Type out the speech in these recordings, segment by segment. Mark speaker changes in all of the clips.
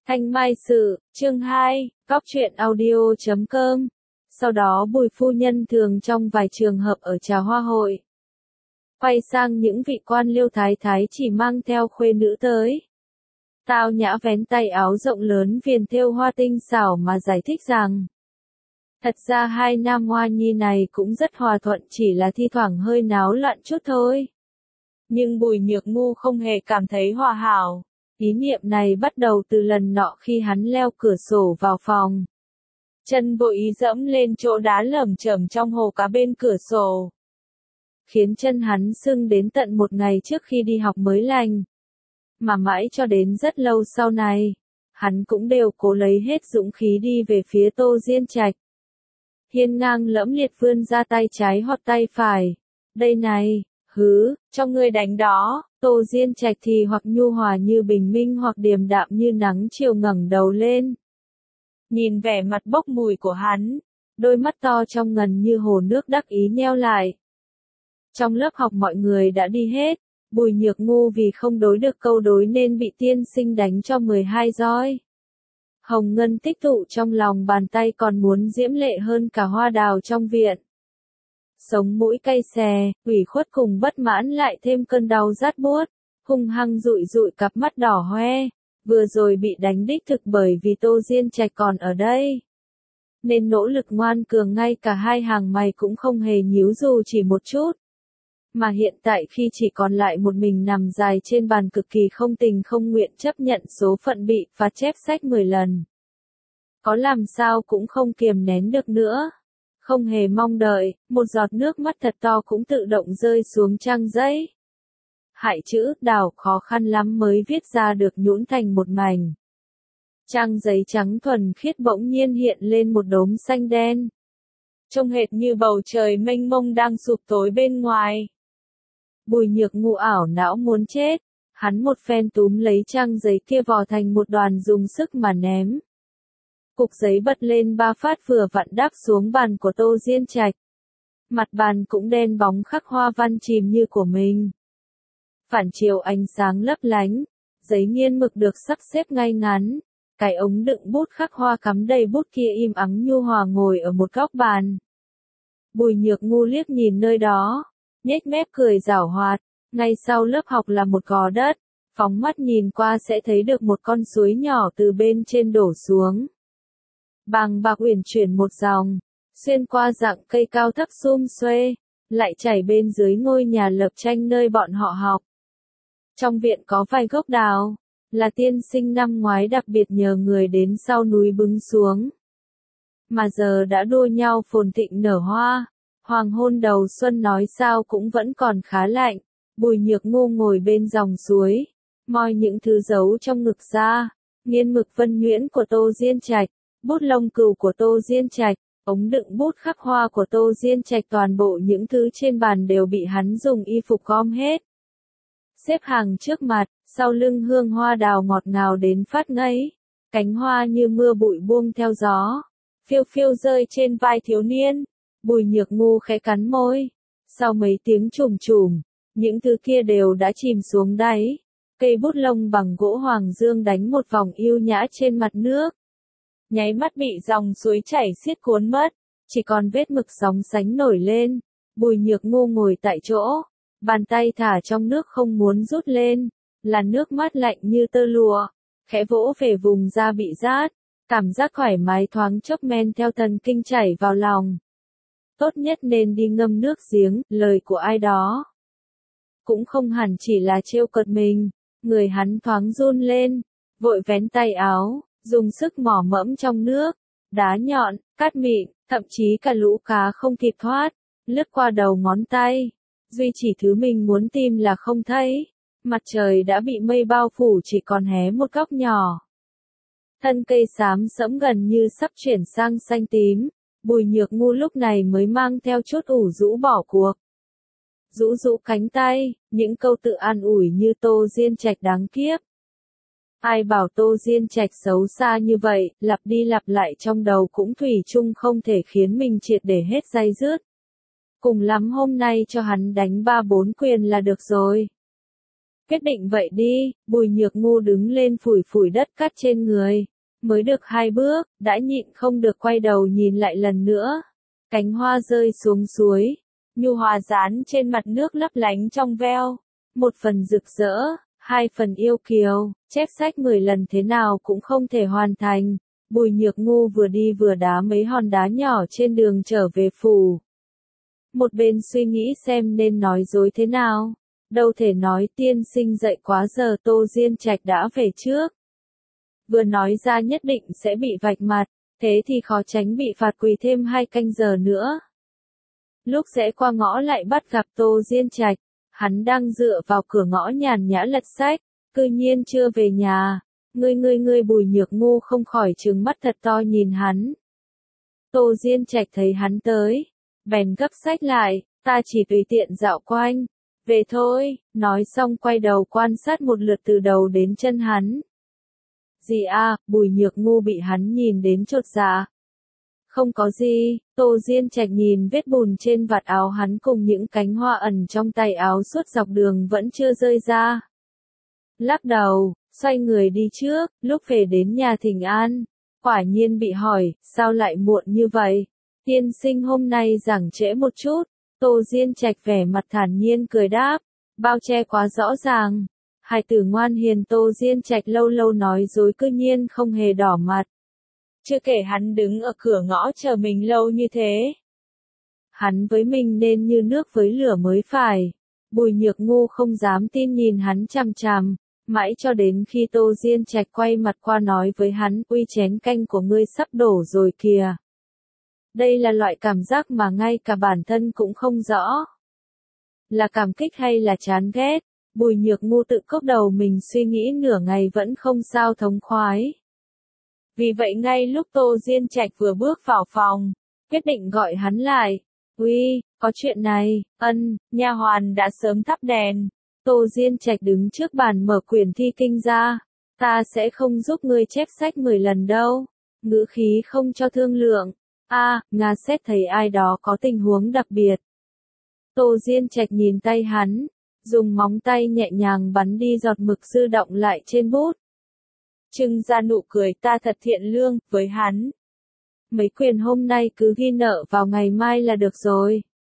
Speaker 1: Thanh Mai Sự, chương 2, Góc truyện audio.com. Sau đó Bùi phu nhân thường trong vài trường hợp ở trà hoa hội. Quay sang những vị quan liêu thái thái chỉ mang theo khuê nữ tới. Tao nhã vén tay áo rộng lớn viền thêu hoa tinh xảo mà giải thích rằng. Thật ra hai nam hoa nhi này cũng rất hòa thuận, chỉ là thi thoảng hơi náo loạn chút thôi. Nhưng Bùi Nhược Ngu không hề cảm thấy hòa hảo. Ý niệm này bắt đầu từ lần nọ khi hắn leo cửa sổ vào phòng. Chân vô ý dẫm lên chỗ đá lởm chởm trong hồ cá bên cửa sổ. Khiến chân hắn sưng đến tận một ngày trước khi đi học mới lành. Mà mãi cho đến rất lâu sau này, hắn cũng đều cố lấy hết dũng khí đi về phía Tô Diên Trạch. Hiên ngang lẫm liệt vươn ra tay trái hoặc tay phải. Đây này, cho ngươi đánh đó. Tô Diên Trạch thì hoặc nhu hòa như bình minh hoặc điềm đạm như nắng chiều ngẩng đầu lên. Nhìn vẻ mặt bốc mùi của hắn, đôi mắt to trong ngần như hồ nước đắc ý nheo lại. Trong lớp học mọi người đã đi hết, Bùi Nhược Ngu vì không đối được câu đối nên bị tiên sinh đánh cho 12 roi. Hồng ngân tích tụ trong lòng bàn tay còn muốn diễm lệ hơn cả hoa đào trong viện. Sống mũi cay xè, ủy khuất cùng bất mãn lại thêm cơn đau rát buốt, hung hăng dụi dụi cặp mắt đỏ hoe, vừa rồi bị đánh đích thực bởi vì Tô Diên Trạch còn ở đây. Nên nỗ lực ngoan cường ngay cả hai hàng mày cũng không hề nhíu dù chỉ một chút. Mà hiện tại khi chỉ còn lại một mình nằm dài trên bàn cực kỳ không tình không nguyện chấp nhận số phận bị phạt chép sách 10 lần. Có làm sao cũng không kiềm nén được nữa. Không hề mong đợi, một giọt nước mắt thật to cũng tự động rơi xuống trang giấy. Hại chữ đào khó khăn lắm mới viết ra được nhũn thành một mảnh. Trang giấy trắng thuần khiết bỗng nhiên hiện lên một đốm xanh đen. Trông hệt như bầu trời mênh mông đang sụp tối bên ngoài. Bùi Nhược Ngu ảo não muốn chết, hắn một phen túm lấy trang giấy kia vò thành một đoàn dùng sức mà ném. Cục giấy bật lên 3 phát vừa vặn đáp xuống bàn của Tô Diên Trạch. Mặt bàn cũng đen bóng khắc hoa văn chìm như của mình. Phản chiếu ánh sáng lấp lánh, giấy nghiên mực được sắp xếp ngay ngắn. Cái ống đựng bút khắc hoa cắm đầy bút kia im ắng nhu hòa ngồi ở một góc bàn. Bùi Nhược Ngu liếc nhìn nơi đó, nhếch mép cười giảo hoạt. Ngay sau lớp học là một gò đất, phóng mắt nhìn qua sẽ thấy được một con suối nhỏ từ bên trên đổ xuống. Bàng bạc uyển chuyển một dòng, xuyên qua rặng cây cao thấp sum xuê, lại chảy bên dưới ngôi nhà lợp tranh nơi bọn họ học. Trong viện có vài gốc đào, là tiên sinh năm ngoái đặc biệt nhờ người đến sau núi bứng xuống. Mà giờ đã đua nhau phồn thịnh nở hoa, hoàng hôn đầu xuân nói sao cũng vẫn còn khá lạnh. Bùi Nhược Ngu ngồi bên dòng suối, moi những thứ giấu trong ngực ra, nghiên mực vân nhuyễn của Tô Diên Trạch. Bút lông cừu của Tô Diên Trạch, ống đựng bút khắc hoa của Tô Diên Trạch, toàn bộ những thứ trên bàn đều bị hắn dùng y phục gom hết. Xếp hàng trước mặt, sau lưng hương hoa đào ngọt ngào đến phát ngấy. Cánh hoa như mưa bụi buông theo gió, phiêu phiêu rơi trên vai thiếu niên. Bùi Nhược Ngu khẽ cắn môi. Sau mấy tiếng chùm chùm, những thứ kia đều đã chìm xuống đáy. Cây bút lông bằng gỗ hoàng dương đánh một vòng yêu nhã trên mặt nước. Nháy mắt bị dòng suối chảy xiết cuốn mất, chỉ còn vết mực sóng sánh nổi lên. Bùi Nhược Ngu ngồi tại chỗ, bàn tay thả trong nước không muốn rút lên, là nước mát lạnh như tơ lụa, khẽ vỗ về vùng da bị rát, cảm giác thoải mái thoáng chốc men theo thần kinh chảy vào lòng. Tốt nhất nên đi ngâm nước giếng, lời của ai đó. Cũng không hẳn chỉ là trêu cợt mình, người hắn thoáng run lên, vội vén tay áo. Dùng sức mỏ mẫm trong nước, đá nhọn, cát mịn, thậm chí cả lũ cá không kịp thoát, lướt qua đầu ngón tay. Duy chỉ thứ mình muốn tìm là không thấy. Mặt trời đã bị mây bao phủ, chỉ còn hé một góc nhỏ. Thân cây xám sẫm gần như sắp chuyển sang xanh tím. Bùi Nhược Ngu lúc này mới mang theo chút ủ rũ bỏ cuộc. Rũ rũ cánh tay, những câu tự an ủi như Tô Diên Trạch đáng kiếp. Ai bảo Tô Diên Trạch xấu xa như vậy, lặp đi lặp lại trong đầu cũng thủy chung không thể khiến mình triệt để hết day dứt. Cùng lắm hôm nay cho hắn đánh 3-4 quyền là được rồi. Quyết định vậy đi, Bùi Nhược Ngu đứng lên phủi phủi đất cát trên người. Mới được 2 bước, đã nhịn không được quay đầu nhìn lại lần nữa. Cánh hoa rơi xuống suối, nhu hòa dán trên mặt nước lấp lánh trong veo. Một phần rực rỡ, 2 phần yêu kiều, chép sách 10 lần thế nào cũng không thể hoàn thành. Bùi Nhược Ngu vừa đi vừa đá mấy hòn đá nhỏ trên đường trở về phủ. Một bên suy nghĩ xem nên nói dối thế nào. Đâu thể nói tiên sinh dậy quá giờ Tô Diên Trạch đã về trước. Vừa nói ra nhất định sẽ bị vạch mặt, thế thì khó tránh bị phạt quỳ thêm 2 canh giờ nữa. Lúc rẽ qua ngõ lại bắt gặp Tô Diên Trạch, hắn đang dựa vào cửa ngõ nhàn nhã lật sách, cư nhiên chưa về nhà. Ngươi Bùi Nhược Ngu không khỏi trừng mắt thật to nhìn hắn. Tô Diên Trạch thấy hắn tới, bèn gấp sách lại, ta chỉ tùy tiện dạo quanh. Về thôi, nói xong quay đầu quan sát một lượt từ đầu đến chân hắn. Gì à, Bùi Nhược Ngu bị hắn nhìn đến chột dạ. Không có gì, Tô Diên Trạch nhìn vết bùn trên vạt áo hắn cùng những cánh hoa ẩn trong tay áo suốt dọc đường vẫn chưa rơi ra. Lắc đầu, xoay người đi trước, lúc về đến nhà Thịnh An, quả nhiên bị hỏi, sao lại muộn như vậy? Tiên sinh hôm nay giảng trễ một chút. Tô Diên Trạch vẻ mặt thản nhiên cười đáp, bao che quá rõ ràng. Hài tử ngoan hiền Tô Diên Trạch lâu lâu nói dối cư nhiên không hề đỏ mặt. Chưa kể hắn đứng ở cửa ngõ chờ mình lâu như thế. Hắn với mình nên như nước với lửa mới phải. Bùi Nhược Ngu không dám tin nhìn hắn chằm chằm, mãi cho đến khi Tô Diên Trạch quay mặt qua nói với hắn, uy chén canh của ngươi sắp đổ rồi kìa. Đây là loại cảm giác mà ngay cả bản thân cũng không rõ. Là cảm kích hay là chán ghét, Bùi Nhược Ngu tự cốc đầu mình suy nghĩ nửa ngày vẫn không sao thống khoái. Vì vậy ngay lúc Tô Diên Trạch vừa bước vào phòng, quyết định gọi hắn lại. Uy, có chuyện này, nha hoàn đã sớm thắp đèn. Tô Diên Trạch đứng trước bàn mở quyển thi kinh ra. Ta sẽ không giúp ngươi chép sách 10 lần đâu. Ngữ khí không cho thương lượng. Nga xét thấy ai đó có tình huống đặc biệt. Tô Diên Trạch nhìn tay hắn, dùng móng tay nhẹ nhàng bắn đi giọt mực dư đọng lại trên bút. Trưng ra nụ cười ta thật thiện lương, với hắn. Mấy quyền hôm nay cứ ghi nợ vào ngày mai là được rồi.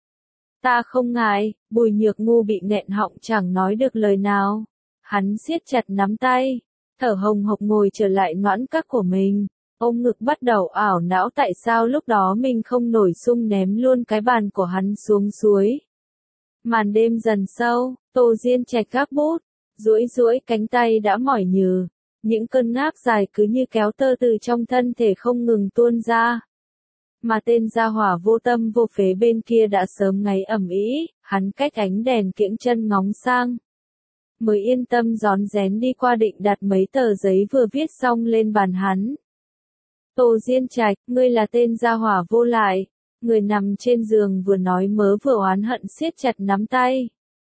Speaker 1: Ta không ngại, Bùi Nhược Ngu bị nghẹn họng chẳng nói được lời nào. Hắn siết chặt nắm tay, thở hồng hộc ngồi trở lại noãn các của mình. Ôm ngực bắt đầu ảo não tại sao lúc đó mình không nổi sung ném luôn cái bàn của hắn xuống suối. Màn đêm dần sâu, Tô Diên Trạch gác bút, duỗi cánh tay đã mỏi nhừ. Những cơn ngáp dài cứ như kéo tơ từ trong thân thể không ngừng tuôn ra. Mà tên gia hỏa vô tâm vô phế bên kia đã sớm ngáy ầm ĩ, hắn cách ánh đèn kiễng chân ngóng sang. Mới yên tâm rón rén đi qua định đặt mấy tờ giấy vừa viết xong lên bàn hắn. Tô Diên Trạch, ngươi là tên gia hỏa vô lại. Người nằm trên giường vừa nói mớ vừa oán hận siết chặt nắm tay.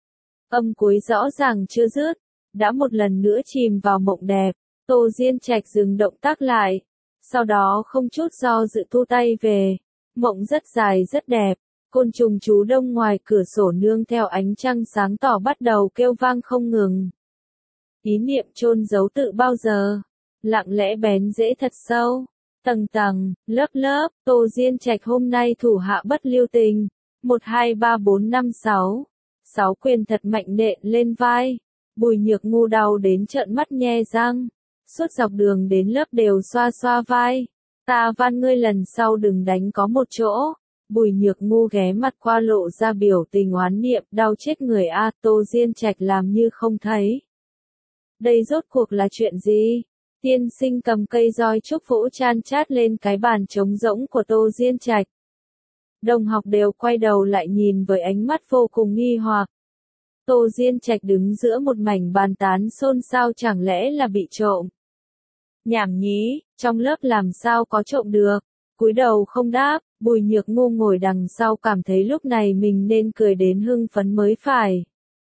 Speaker 1: Âm cuối rõ ràng chưa dứt, đã một lần nữa chìm vào mộng đẹp. Tô Diên Trạch dừng động tác lại, sau đó không chút do dự thu tay về. Mộng rất dài rất đẹp, côn trùng trú đông ngoài cửa sổ nương theo ánh trăng sáng tỏ bắt đầu kêu vang không ngừng. Ý niệm chôn giấu tự bao giờ, lặng lẽ bén rễ thật sâu, tầng tầng, lớp lớp. Tô Diên Trạch hôm nay thủ hạ bất lưu tình, 1 2 3 4 5 6, 6 quyền thật mạnh nện lên vai. Bùi Nhược Ngu đau đến trợn mắt nhe răng, suốt dọc đường đến lớp đều xoa xoa vai. Ta van ngươi lần sau đừng đánh có một chỗ. Bùi Nhược Ngu ghé mặt qua lộ ra biểu tình oán niệm, đau chết người a. Tô Diên Trạch làm như không thấy. Đây rốt cuộc là chuyện gì? Tiên sinh cầm cây roi trúc vỗ chan chát lên cái bàn trống rỗng của Tô Diên Trạch. Đồng học đều quay đầu lại nhìn với ánh mắt vô cùng nghi hoặc. Tô Diên Trạch đứng giữa một mảnh bàn tán xôn xao, chẳng lẽ là bị trộm? Nhảm nhí, trong lớp làm sao có trộm được? Cúi đầu không đáp, Bùi Nhược Ngu ngồi đằng sau cảm thấy lúc này mình nên cười đến hưng phấn mới phải.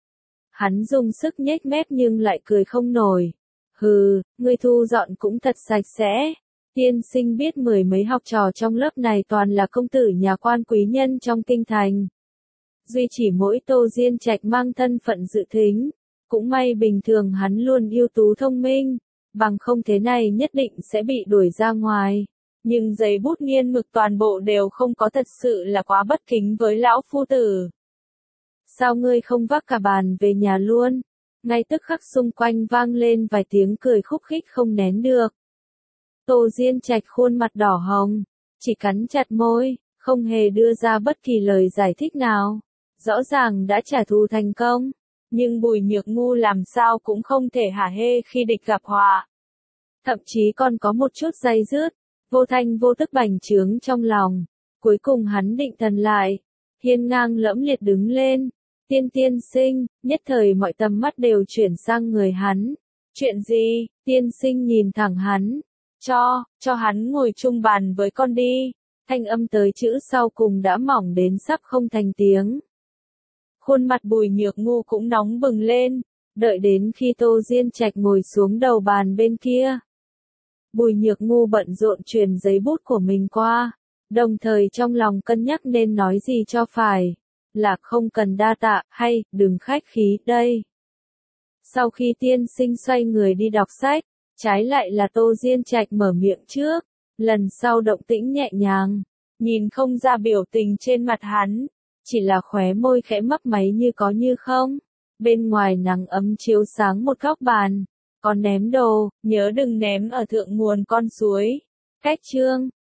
Speaker 1: Hắn dùng sức nhếch mép nhưng lại cười không nổi. Hừ, ngươi thu dọn cũng thật sạch sẽ. Tiên sinh biết 10 mấy học trò trong lớp này toàn là công tử nhà quan quý nhân trong kinh thành. Duy chỉ mỗi Tô Diên Trạch mang thân phận dự thính. Cũng may bình thường hắn luôn ưu tú thông minh, bằng không thế này nhất định sẽ bị đuổi ra ngoài. Nhưng giấy bút nghiên mực toàn bộ đều không có, thật sự là quá bất kính với lão phu tử. Sao ngươi không vác cả bàn về nhà luôn? Ngay tức khắc xung quanh vang lên vài tiếng cười khúc khích không nén được. Tô Diên Trạch khuôn mặt đỏ hồng, chỉ cắn chặt môi, không hề đưa ra bất kỳ lời giải thích nào. Rõ ràng đã trả thù thành công, nhưng Bùi Nhược Ngu làm sao cũng không thể hả hê khi địch gặp họa. Thậm chí còn có một chút day dứt, vô thanh vô tức bành trướng trong lòng. Cuối cùng hắn định thần lại, hiên ngang lẫm liệt đứng lên. Tiên sinh, nhất thời mọi tầm mắt đều chuyển sang người hắn. Chuyện gì? Tiên sinh nhìn thẳng hắn. Cho hắn ngồi chung bàn với con đi. Thanh âm tới chữ sau cùng đã mỏng đến sắp không thành tiếng. Khuôn mặt Bùi Nhược Ngu cũng nóng bừng lên, đợi đến khi Tô Diên Trạch ngồi xuống đầu bàn bên kia. Bùi Nhược Ngu bận rộn truyền giấy bút của mình qua, đồng thời trong lòng cân nhắc nên nói gì cho phải, là không cần đa tạ, hay, đừng khách khí, đây. Sau khi tiên sinh xoay người đi đọc sách, trái lại là Tô Diên Trạch mở miệng trước, lần sau động tĩnh nhẹ nhàng, nhìn không ra biểu tình trên mặt hắn, chỉ là khóe môi khẽ mấp máy như có như không. Bên ngoài nắng ấm chiếu sáng một góc bàn, còn ném đồ, nhớ đừng ném ở thượng nguồn con suối. Cách chương